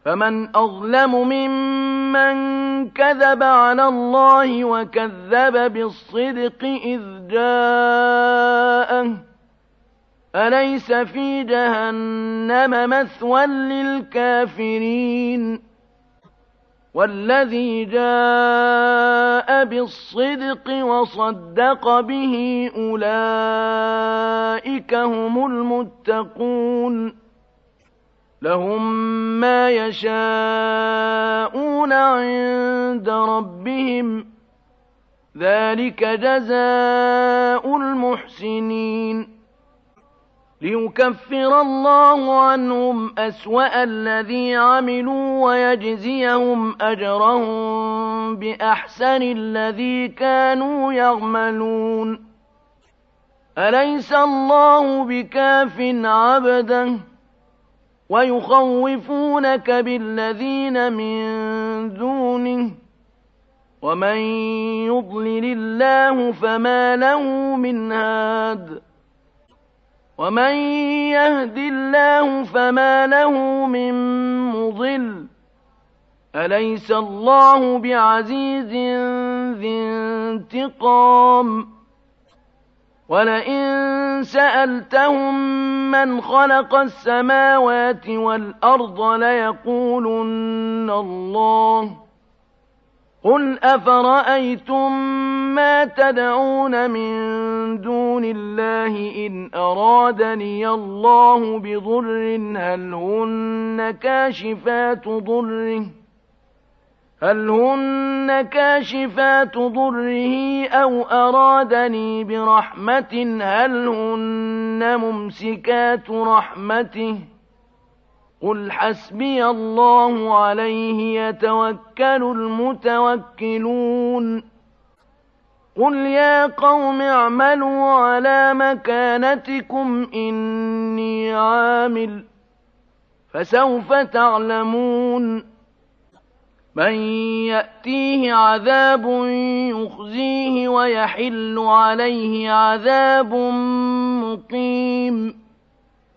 فمن أظلم ممن كذب على الله وكذب بالصدق إذ جاءه أليس في جهنم مثوى للكافرين والذي جاء بالصدق وصدق به أولئك هم المتقون لهم ما يشاءون عند ربهم ذلك جزاء المحسنين ليكفر الله عنهم أسوأ الذي عملوا ويجزيهم أجرهم بأحسن الذي كانوا يعملون أليس الله بكاف عبده ويخوفونك بالذين من دونه ومن يضلل الله فما له من هاد ومن يهد الله فما له من مضل أليس الله بعزيز ذي انتقام ولئن سألتهم من خلق السماوات والأرض ليقولن الله قل أفرأيتم ما تدعون من دون الله إن أرادني الله بضر هل هن كاشفات ضره أو أرادني برحمة هل هن ممسكات رحمته قل حسبي الله عليه يتوكل المتوكلون قل يا قوم اعملوا على مكانتكم إني عامل فسوف تعلمون من يأتيه عذاب يخزيه ويحل عليه عذاب مقيم